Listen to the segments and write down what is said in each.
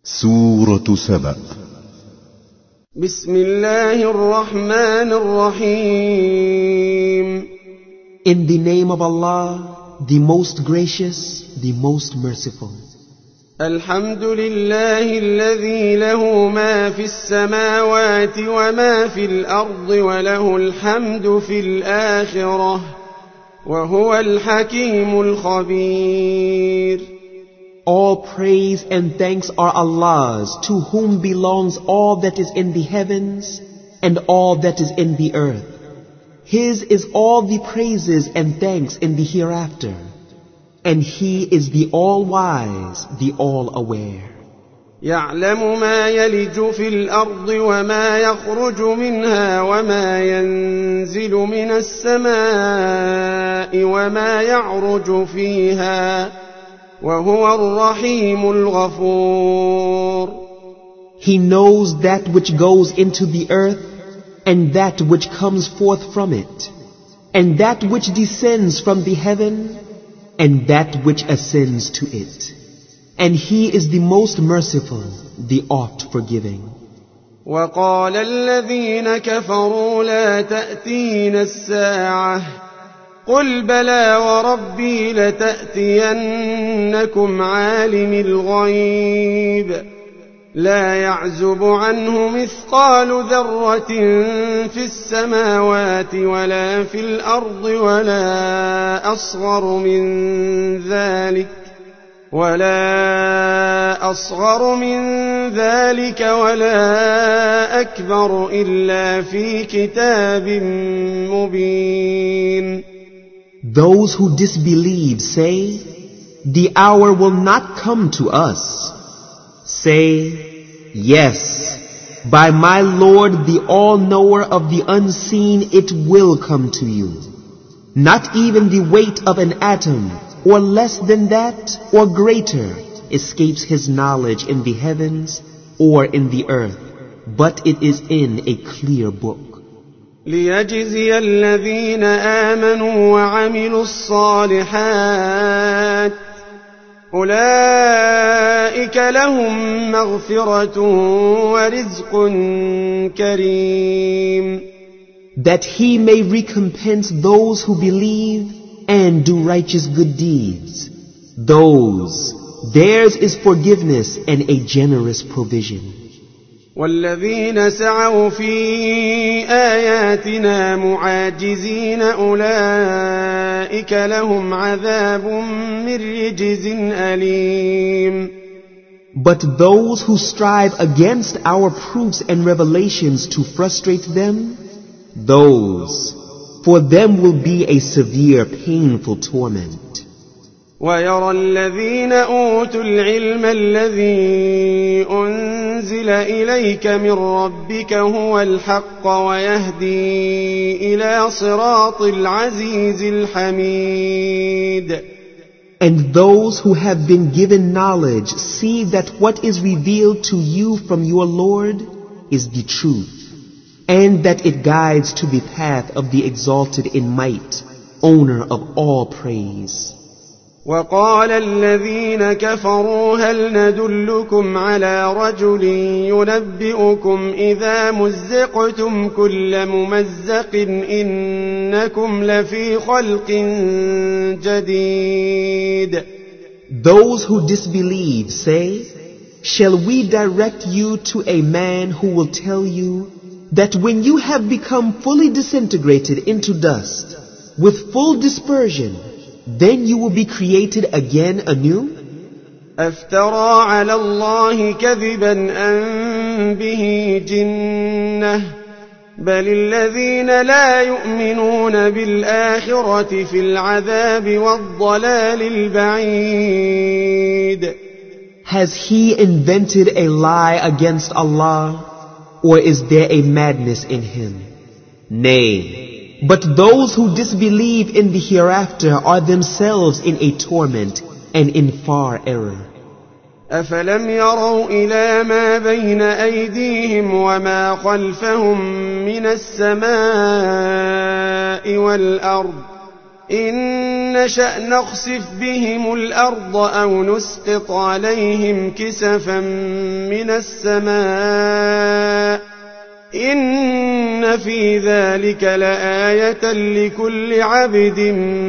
سورة سبأ. بسم الله الرحمن الرحيم. In the name of Allah, the most gracious, the most merciful. الحمد لله الذي له ما في السماوات وما في الأرض وله الحمد في الآخرة وهو الحكيم الخبير. All praise and thanks are Allah's, to whom belongs all that is in the heavens and all that is in the earth. His is all the praises and thanks in the hereafter. And He is the all-wise, the all-aware. يعلم ما يلج في الأرض وما يخرج منها وما ينزل من السماء وما يعرج فيها وهو الرحيم الغفور. He knows that which goes into the earth and that which comes forth from it, and that which descends from the heaven and that which ascends to it. And He is the most merciful, the oft forgiving. وقال الذين كفروا لا تأتينا الساعة قل بلى وربي لتأتينكم عالم الغيب لا يعزب عنه مثقال ذرة في السماوات ولا في الأرض ولا أصغر من ذلك ولا أكبر إلا في كتاب مبين. Those who disbelieve say, the hour will not come to us. Say, yes, by my Lord, the all-knower of the unseen, it will come to you. Not even the weight of an atom, or less than that, or greater, escapes His knowledge in the heavens or in the earth, but it is in a clear book. ليجزي الذين آمنوا وعملوا الصالحات أولئك لهم مغفرة ورزق كريم. That He may recompense those who believe and do righteous good deeds. Theirs is forgiveness and a generous provision. والذين سعوا في آياتنا معاجزين أولئك لهم عذاب من رجز أليم. But those who strive against our proofs and revelations to frustrate them, for them will be a severe, painful torment. ويرى الذين أوتوا العلم الذي أنزل إليك من ربك هو الحق ويهدي إلى صراط العزيز الحميد. And those who have been given knowledge see that what is revealed to you from your Lord is the truth, and that it guides to the path of the exalted in might, owner of all praise. وقال الذين كفروا هل ندلكم على رجل ينبئكم إذا مزقتم كل ممزق إنكم لفي خلق جديد. Those who disbelieve say, shall we direct you to a man who will tell you that when you have become fully disintegrated into dust, with full dispersion, then you will be created again anew? أفترى على الله كذبا أم به جنة بل الذين لا يؤمنون بالآخرة في العذاب والضلال البعيد. Has he invented a lie against Allah, or is there a madness in him? Nay. But those who disbelieve in the hereafter are themselves in a torment and in far error. أفلم يروا إلى ما بين أيديهم وما خلفهم من السماء والأرض إن نشأ نخسف بهم الأرض أو نسقط عليهم كسفا من السماء إن في ذلك لآية لكل عبد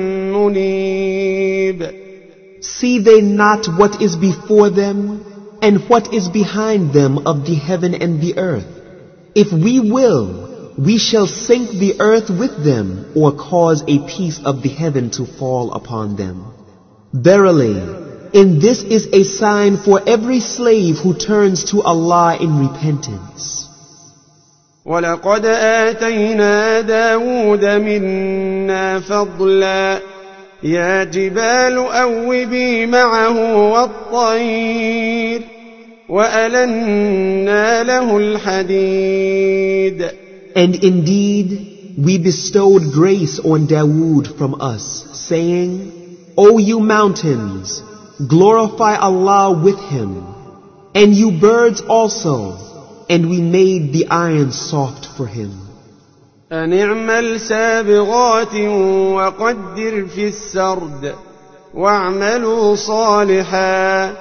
منيب. See they not what is before them and what is behind them of the heaven and the earth? If we will, we shall sink the earth with them or cause a piece of the heaven to fall upon them. Verily, in this is a sign for every slave who turns to Allah in repentance. وَلَقَدْ آتَيْنَا دَاوُودَ مِنَّا فَضْلًا يَا جِبَالُ أَوِّبِي مَعَهُ وَالطَّيْرَ وَأَلَنَّا لَهُ الْحَدِيدَ. And indeed, we bestowed grace on Dawood from us, saying, O you mountains, glorify Allah with him, and you birds also, and we made the iron soft for him. أن اعمل سابغات وقدر في السرد واعملوا صالحا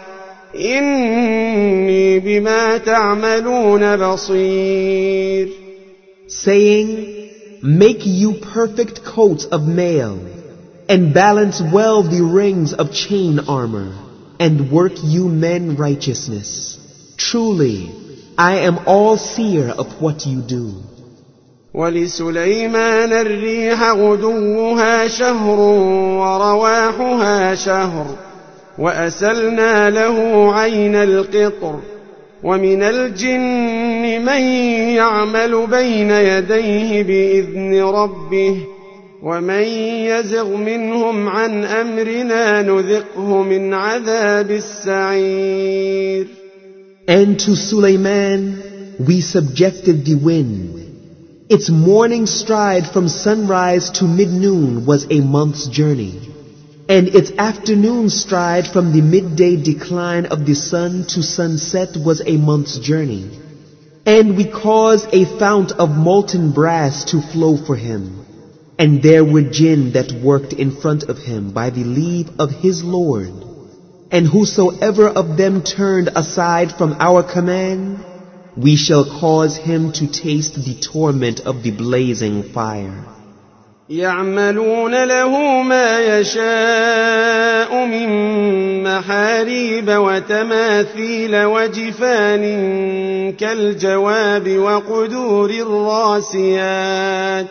إني بما تعملون بصير. Saying, make you perfect coats of mail, and balance well the rings of chain armor, and work you men righteousness. Truly, I am all seer of what you do. ولسليمان الريح غدوها شهر ورواحها شهر وأسلنا له عين القطر ومن الجن من يعمل بين يديه بإذن ربه ومن يزغ منهم عن أمرنا نذقه من عذاب السعير. And to Sulaiman we subjected the wind. Its morning stride from sunrise to mid-noon was a month's journey, and its afternoon stride from the midday decline of the sun to sunset was a month's journey. And we caused a fount of molten brass to flow for him, and there were jinn that worked in front of him by the leave of his Lord. And whosoever of them turned aside from our command, we shall cause him to taste the torment of the blazing fire. يعملون له ما يشاء من محاريب وتماثيل وجفان كالجواب وقدور الراسيات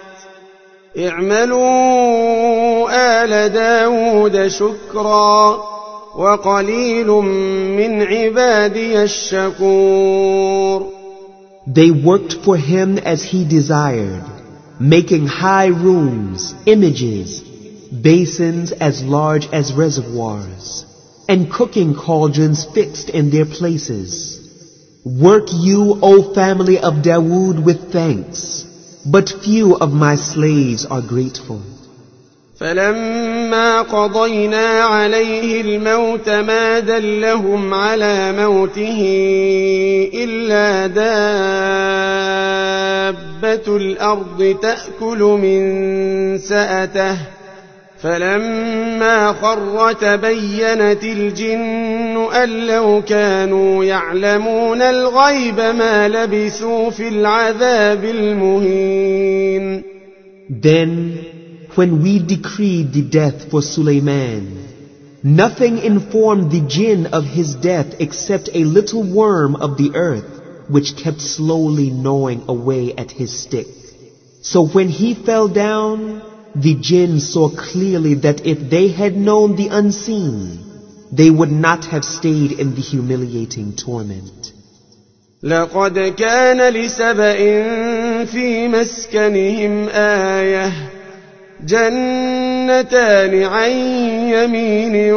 اعملوا آل داود شكرا وقليل من عبادي الشكور. They worked for him as he desired, making high rooms, images, basins as large as reservoirs, and cooking cauldrons fixed in their places. Work you, O family of Dawood, with thanks, but few of my slaves are grateful. فلما قضينا عليه الموت ما دلهم على موته إلا دابة الأرض تأكل من سأته فلما خر تبينت الجن أن لو كانوا يعلمون الغيب ما لبثوا في العذاب المهين. Then when we decreed the death for Sulaiman, nothing informed the jinn of his death except a little worm of the earth which kept slowly gnawing away at his stick. So when he fell down, the jinn saw clearly that if they had known the unseen, they would not have stayed in the humiliating torment. لقد كان لسبإ في مسكنهم آية جنتان عن يمين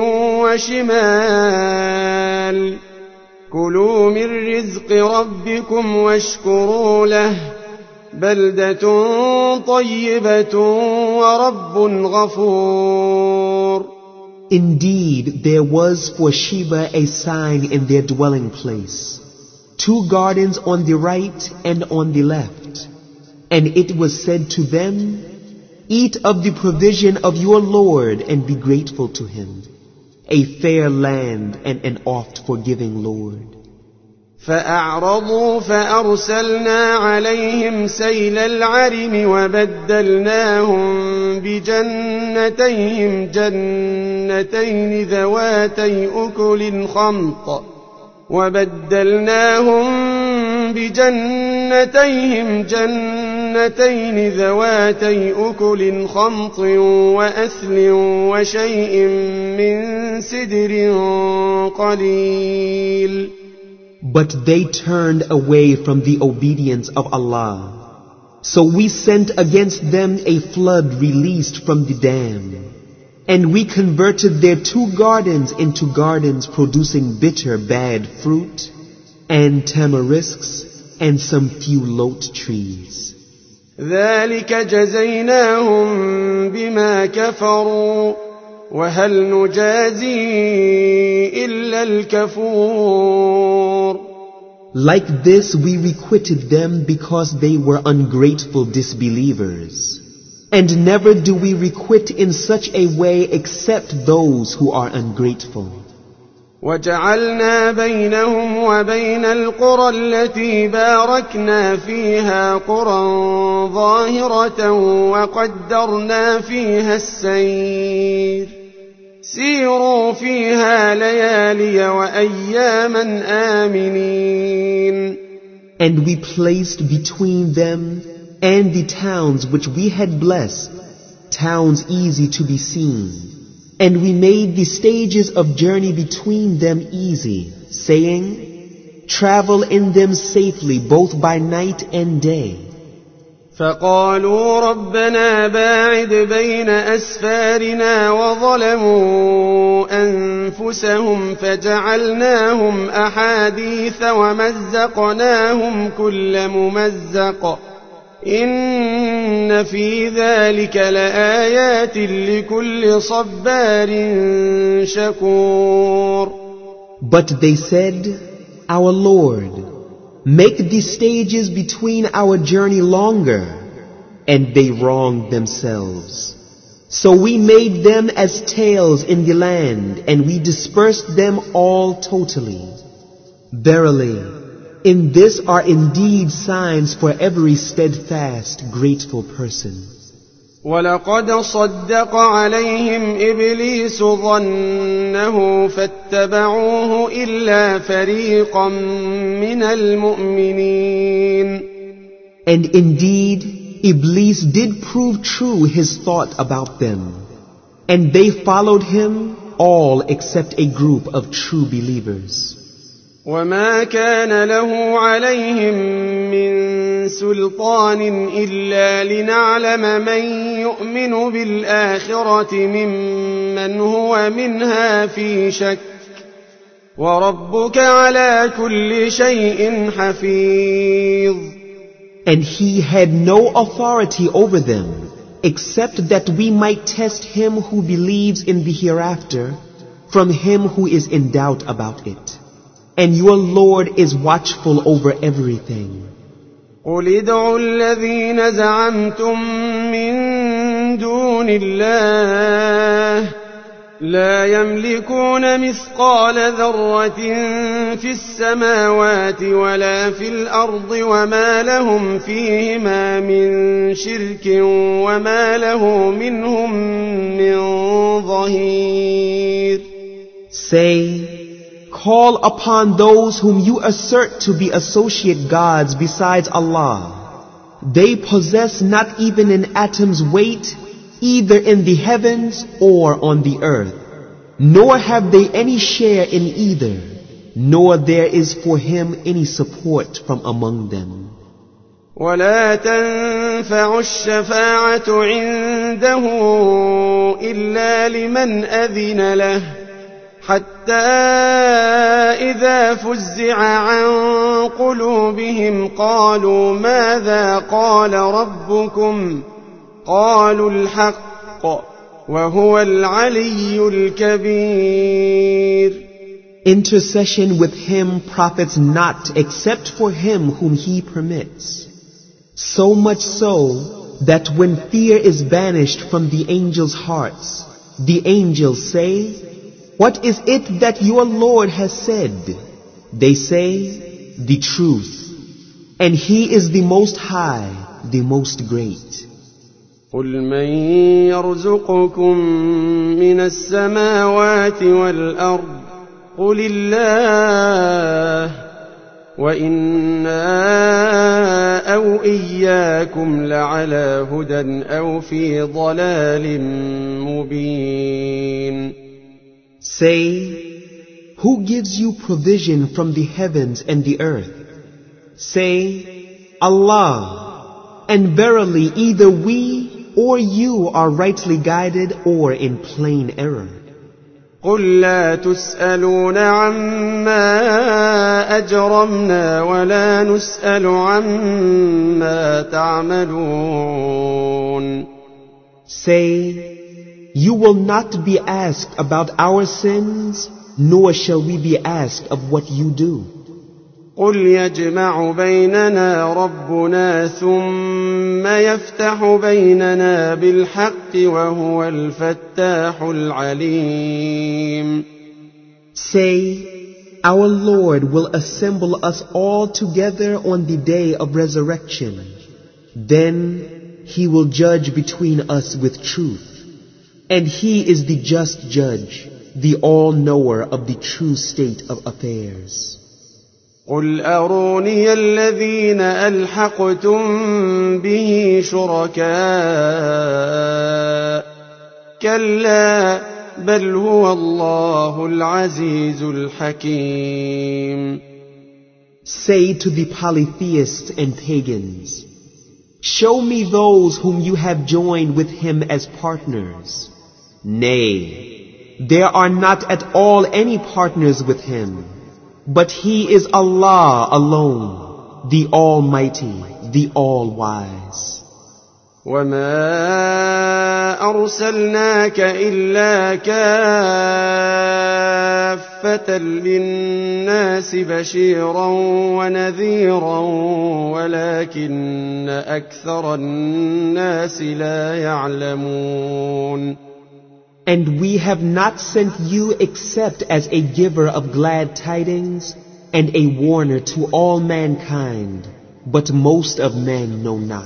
وشمال كلوا من رزق ربكم واشكروا له بلدة طيبة ورب غفور. Indeed, there was for Sheba a sign in their dwelling place, 2 gardens on the right and on the left, and it was said to them, Eat of the provision of your Lord and be grateful to Him, a fair land and an oft forgiving Lord. فأعرضوا فأرسلنا عليهم سيل العرم وبدلناهم بجنتين ذواتي أكل خمط وأثل وشيء من سدر قليل. But they turned away from the obedience of Allah. So we sent against them a flood released from the dam. And we converted their 2 gardens into gardens producing bitter bad fruit, and tamarisks, and some few lot trees. ذلك جزيناهم بما كفروا وهل نجازي إلا الكفور. Like this we requited them because they were ungrateful disbelievers. And never do we requite in such a way except those who are ungrateful. وجعلنا بينهم وبين القرى التي باركنا فيها قرى ظاهرة وقدرنا فيها السير سيروا فيها ليالي وأياما آمنين. And we placed between them and the towns which we had blessed, towns easy to be seen. And we made the stages of journey between them easy, saying, travel in them safely both by night and day. فقالوا ربنا باعد بين أسفارنا وظلموا أنفسهم فجعلناهم أحاديث ومزقناهم كل ممزق إن في ذلك لآيات لكل صبار شكور. But they said, Our Lord, make the stages between our journey longer, and they wronged themselves. So we made them as tails in the land, and we dispersed them all totally. Verily, in this are indeed signs for every steadfast, grateful person. وَلَقَدْ صَدَّقَ عَلَيْهim إِبْلِيسُ ظَنَّهُ فَاتَّبَعُوهُ إِلَّا فَرِيقًا مِنَ الْمُؤْمِنِينَ. And indeed, Iblis did prove true his thought about them, and they followed him all except a group of true believers. وما كان له عليهم من سلطان إلا لنعلم من يؤمن بالآخرة ممن هو منها في شك وربك على كل شيء حفيظ. And he had no authority over them except that we might test him who believes in the hereafter from him who is in doubt about it. And your Lord is watchful over everything. قُلِ ادْعُوا الَّذِينَ زَعَمْتُم مِّن دُونِ اللَّهِ لَا يَمْلِكُونَ مِثْقَالَ ذَرَّةٍ فِي السَّمَاوَاتِ وَلَا فِي الْأَرْضِ وَمَا لَهُمْ فِيهِمَا مِن شِرْكٍ وَمَا لَهُ مِنْهُم مِّن ظَهِيرٍ. Say, call upon those whom you assert to be associate gods besides Allah. They possess not even an atom's weight, either in the heavens or on the earth, nor have they any share in either, nor there is for him any support from among them. ولا تنفع الشفاعة عنده إلا لمن أذن له حتى إذا فزع عن قلوبهم قالوا ماذا قال ربكم قالوا الحق وهو العلي الكبير. Intercession with him profits not except for him whom he permits. So much so that when fear is banished from the angels' hearts, the angels say, "What is it that your Lord has said?" They say, "The truth, and He is the Most High, the Most Great." قل من يرزقكم من السماوات والأرض قل الله وإنا أو إياكم لعلى هدى أو في ضلال مبين. Say, who gives you provision from the heavens and the earth? Say, Allah, and verily either we or you are rightly guided or in plain error. قل لا تسألون عما أجرمنا ولا نسأل عما تعملون. Say, you will not be asked about our sins, nor shall we be asked of what you do. قل يجمع بيننا ربنا ثم يفتح بيننا بالحق وهو الفتاح العليم. Say, our Lord will assemble us all together on the day of resurrection. Then He will judge between us with truth. And He is the just judge, the all-knower of the true state of affairs. قل أروني الذين ألحقتم به شركاء كلا بل هو الله العزيز الحكيم. Say to the polytheists and pagans, show me those whom you have joined with Him as partners. Nay, there are not at all any partners with Him. But He is Allah alone, the Almighty, the All-Wise. وَمَا أَرْسَلْنَاكَ إِلَّا كَافَّةً لِلنَّاسِ بَشِيرًا وَنَذِيرًا وَلَكِنَّ أَكْثَرَ النَّاسِ لَا يَعْلَمُونَ. And we have not sent you except as a giver of glad tidings and a warner to all mankind, but most of men know not.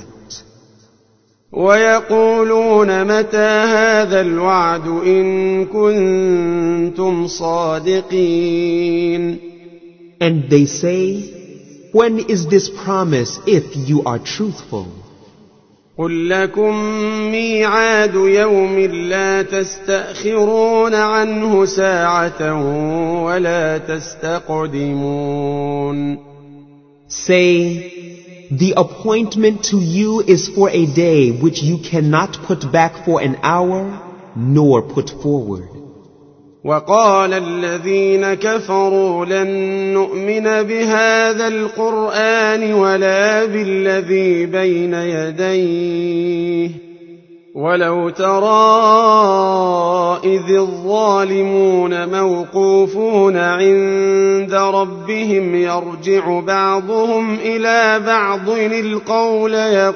وَيَقُولُونَ مَتَى هَذَا الْوَعْدُ إِن كُنتُمْ صَادِقِينَ. And they say, when is this promise if you are truthful? قُل لَّكُم مِّيعَادُ يَوْمٍ لَّا تَسْتَأْخِرُونَ عَنْهُ سَاعَةً وَلَا تَسْتَقْدِمُونَ. Say, the appointment to you is for a day which you cannot put back for an hour, nor put forward. وقال الذين كفروا لن نؤمن بهذا القرآن ولا بالذي بين يديه ولو ترى إذ الظالمون موقوفون عند ربهم يرجع بعضهم إلى بعض القول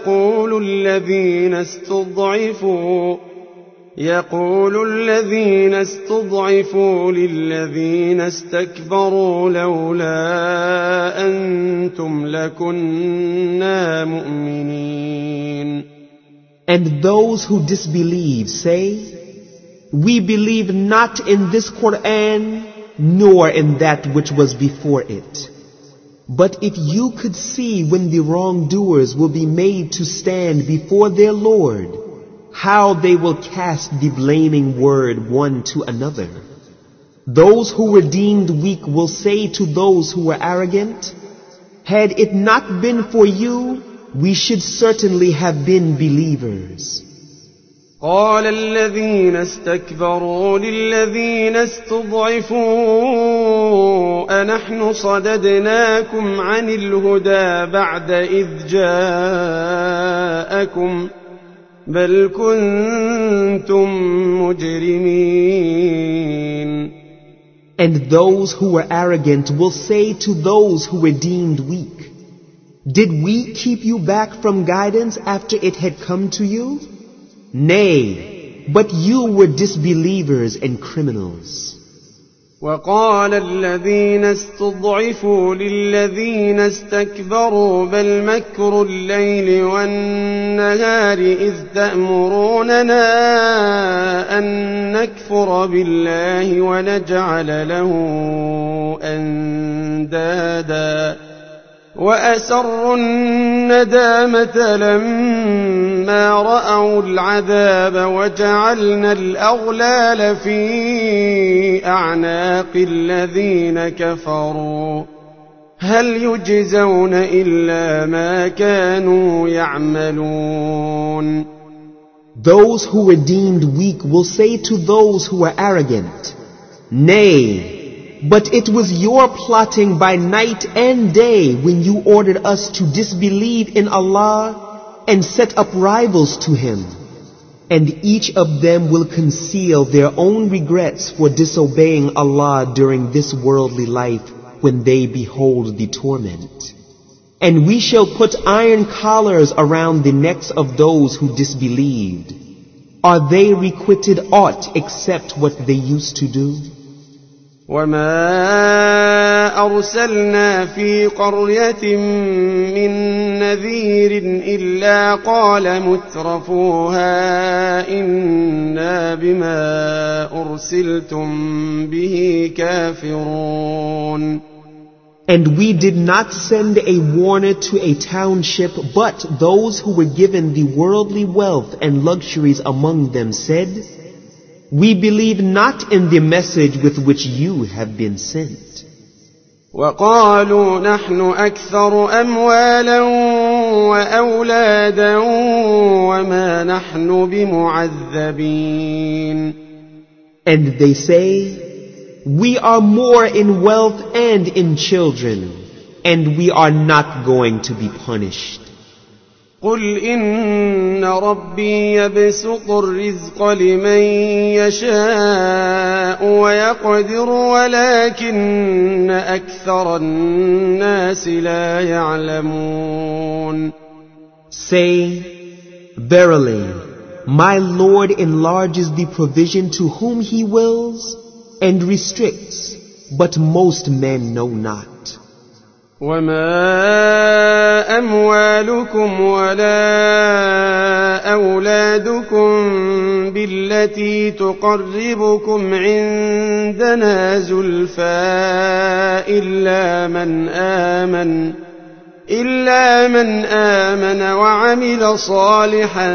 يقول الذين استضعفوا للذين استكبروا لولا أنتم لكنا مؤمنين. And those who disbelieve say, we believe not in this Quran, nor in that which was before it. But if you could see when the wrongdoers will be made to stand before their Lord, how they will cast the blaming word one to another. Those who were deemed weak will say to those who were arrogant, had it not been for you, we should certainly have been believers. قال الذين استكبروا للذين استضعفوا أنحن صددناكم عن الهدى بعد إذ جاءكم بل كنتم مجرمين. And those who were arrogant will say to those who were deemed weak, Did we keep you back from guidance after it had come to you? Nay, but you were disbelievers and criminals. وقال الذين استضعفوا للذين استكبروا بل مكر الليل والنهار إذ تأمروننا أن نكفر بالله ونجعل له أندادا وأسروا الندامة لما رأوا العذاب وجعلنا الأغلال في أعناق الذين كفروا هل يجزون إلا ما كانوا يعملون. Those who were deemed weak will say to those who were arrogant, Nay, but it was your plotting by night and day when you ordered us to disbelieve in Allah and set up rivals to Him. And each of them will conceal their own regrets for disobeying Allah during this worldly life when they behold the torment. And we shall put iron collars around the necks of those who disbelieved. Are they requited aught except what they used to do? وما أرسلنا في قرية من نذير إلا قال مترفوها إنا بما أرسلتم به كافرون. And we did not send a warner to a township, but those who were given the worldly wealth and luxuries among them said, We believe not in the message with which you have been sent. وقالوا نحن أكثر أموالا وأولادا وما نحن بمعذبين. And they say, We are more in wealth and in children, and we are not going to be punished. قل إن ربي يبسط الرزق لمن يشاء ويقدر ولكن أكثر الناس لا يعلمون. Say, Verily, my Lord enlarges the provision to whom He wills and restricts, but most men know not. وما أموالكم ولا أولادكم بالتي تقربكم عندنا زلفى إلا من آمن وعمل صالحا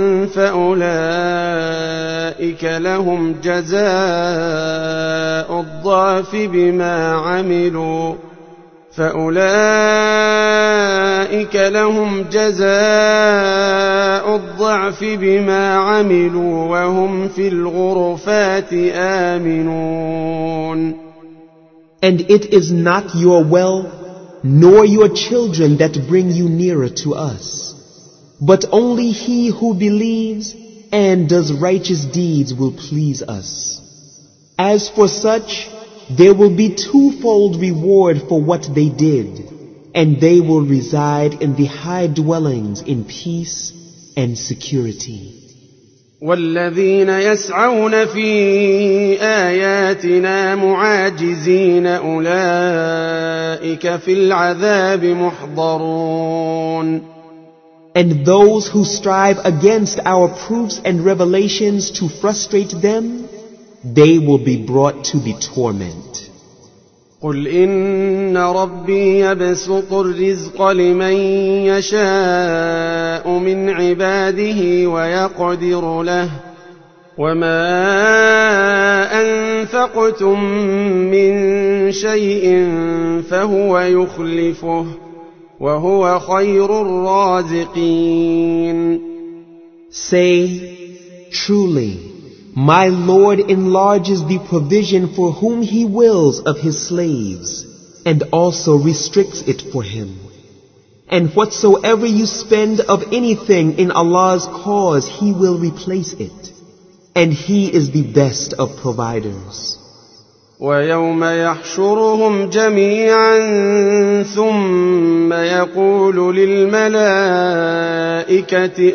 فأولئك لهم جزاء الضعف بما عملوا وهم في الغرفات آمنون. And it is not your wealth nor your children that bring you nearer to us, but only he who believes and does righteous deeds will please us. As for such, there will be twofold reward for what they did, and they will reside in the high dwellings in peace and security. والذين يسعون في آياتنا معاجزين أولئك في العذاب محضرون. And those who strive against our proofs and revelations to frustrate them, they will be brought to the torment. قل إن ربي يبسط الرزق لمن يشاء من عباده ويقدر له وما أنفقتم من شيء فهو يخلفه وهو خير الرازقين. Say, truly, my Lord enlarges the provision for whom He wills of His slaves, and also restricts it for him. And whatsoever you spend of anything in Allah's cause, He will replace it. And He is the best of providers. وَيَوْمَ يَحْشُرُهُمْ جَمِيعًا ثُمَّ ثم يقول للملائكة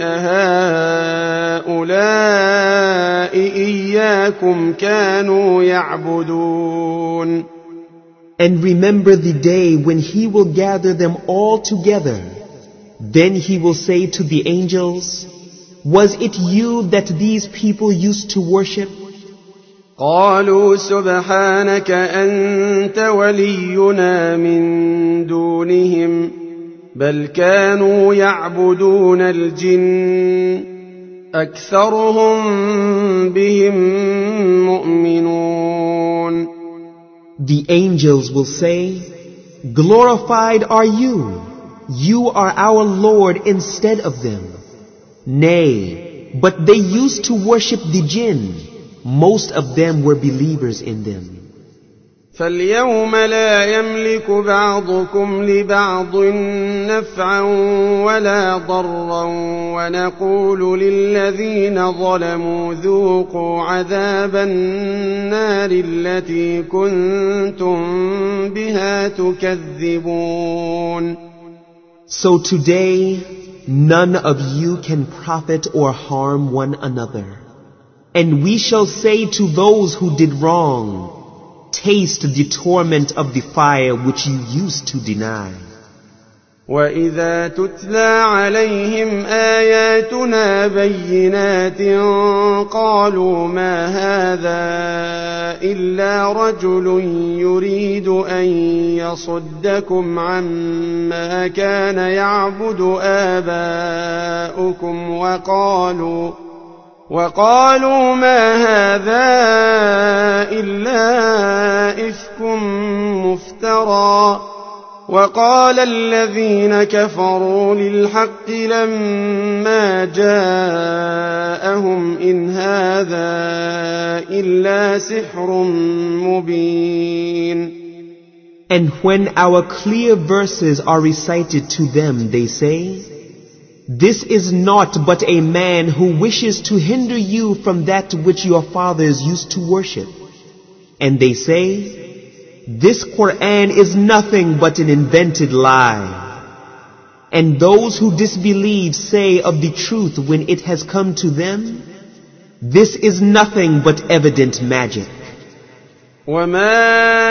أهؤلاء إياكم كانوا يعبدون. And remember the day when he will gather them all together. Then he will say to the angels, was it you that these people used to worship? قالوا سبحانك أنت ولينا من دونهم بل كانوا يعبدون الجن أكثرهم بهم مؤمنون. The angels will say, glorified are you. You are our Lord instead of them. Nay, but they used to worship the jinn. Most of them were believers in them. فاليوم لا يملك بعضكم لبعض نفعا ولا ضرا ونقول للذين ظلموا ذوقوا عذاب النار التي كنتم بها تكذبون. So today, none of you can profit or harm one another. And we shall say to those who did wrong, taste the torment of the fire which you used to deny. وَإِذَا تُتْلَى عَلَيْهِمْ آيَاتُنَا بَيِّنَاتٍ قَالُوا مَا هَذَا إِلَّا رَجُلٌ يُرِيدُ أَن يَصُدَّكُمْ عَمَّا كَانَ يَعْبُدُ آبَاؤُكُمْ وقالوا ما هذا إلا إفك مفترى وقال الذين كفروا للحق لما جاءهم إن هذا إلا سحر مبين. And when our clear verses are recited to them, they say, this is not but a man who wishes to hinder you from that which your fathers used to worship. And they say, this Quran is nothing but an invented lie. And those who disbelieve say of the truth when it has come to them, this is nothing but evident magic. وَمَا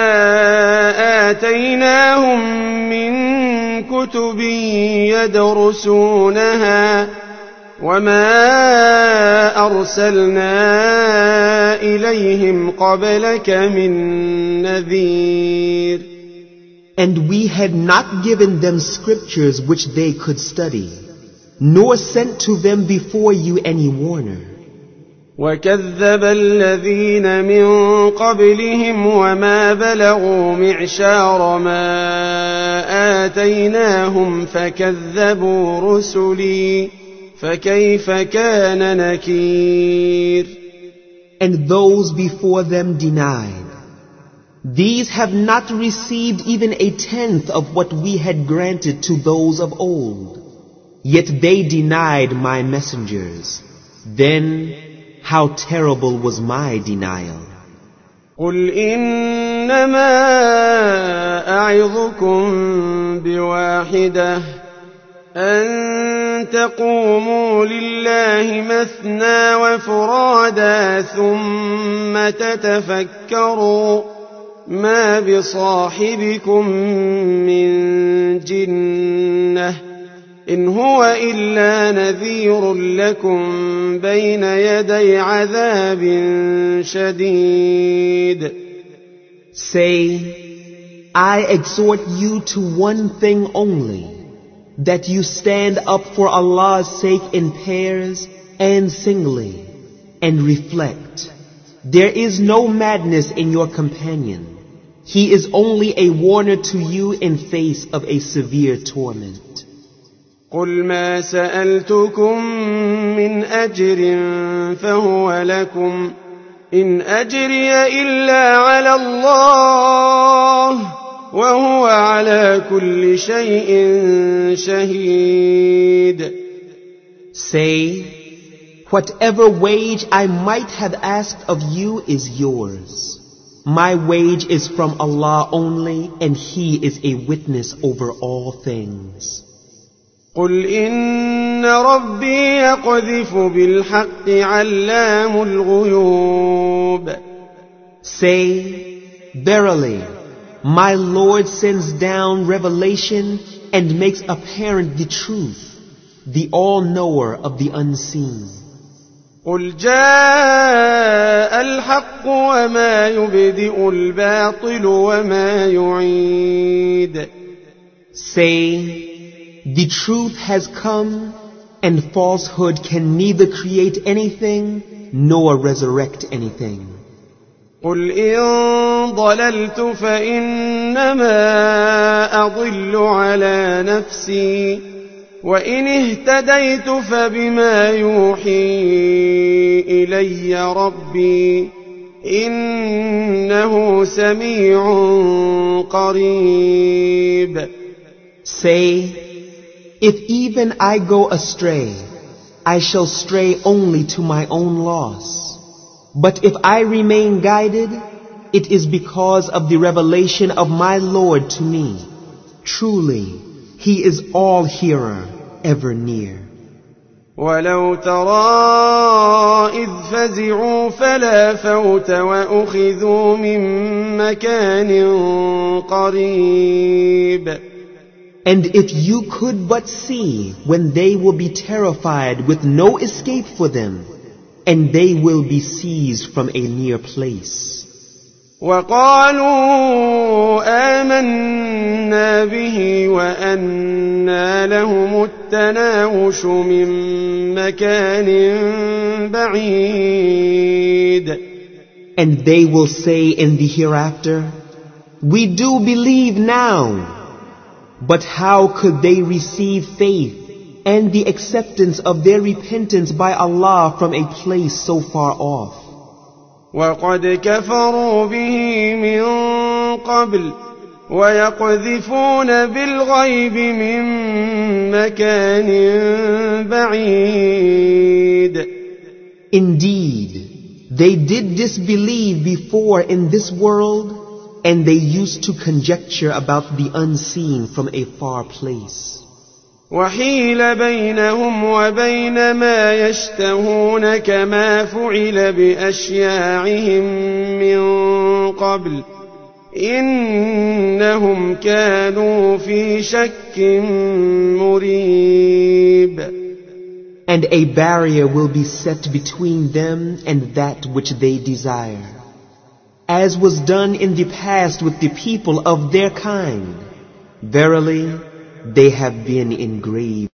آتَيْنَاهُمْ مِنْ كتب يدرسونها وما أرسلنا إليهم قبلك من نذير. And we had not given them scriptures which they could study, nor sent to them before you any warner. وكذب الذين من قبلهم وما بلغوا معشار ما آتيناهم فكذبوا رسلي فكيف كان نكير. And those before them denied. These have not received even a tenth of what we had granted to those of old. Yet they denied my messengers. Then how terrible was my denial. قل إنما أعظكم بواحدة أن تقوموا لله مثنى وفرادا ثم تتفكروا ما بصاحبكم من جنة إن هو إلا نذير لكم بين يدي عذاب شديد. Say, I exhort you to one thing only, that you stand up for Allah's sake in pairs and singly, and reflect. There is no madness in your companion. He is only a warner to you in face of a severe torment. قل ما سألتكم من أجر فهو لكم إن أجري إلا على الله وهو على كل شيء شهيد. Say, whatever wage I might have asked of you is yours. My wage is from Allah only, and He is a witness over all things. قل إن ربي يقذف بالحق علام الغيوب. Say, verily, my Lord sends down revelation and makes apparent the truth, the all-knower of the unseen. قل جاء الحق وما يبدئ الباطل وما يعيد. Say, the truth has come, and falsehood can neither create anything nor resurrect anything. قل إن ضللت فإنما أضل على نفسي وإن اهتديت فبما يوحي إلي ربي إنه سميع قريب. Say, if even I go astray, I shall stray only to my own loss. But if I remain guided, it is because of the revelation of my Lord to me. Truly, He is all-hearer, ever near. ولو ترى إذ فزعوا فلا فوت وأخذوا من مكان قريب. And if you could but see when they will be terrified with no escape for them, and they will be seized from a near place. وقالوا آمنا به وأنى لهم التناوش من مكان بعيد. And they will say in the hereafter, we do believe now. But how could they receive faith and the acceptance of their repentance by Allah from a place so far off? وَقَدْ كَفَرُوا بِهِ مِنْ قَبْلُ وَيَقْذِفُونَ بِالْغَيْبِ مِنْ مَكَانٍ بَعِيدٍ. Indeed, they did disbelieve before in this world, and they used to conjecture about the unseen from a far place. وحيل بينهم وبين ما يشتهون كما فعل بأشياعهم من قبل إنهم كانوا في شك مريب. And a barrier will be set between them and that which they desire, as was done in the past with the people of their kind. Verily, they have been in grave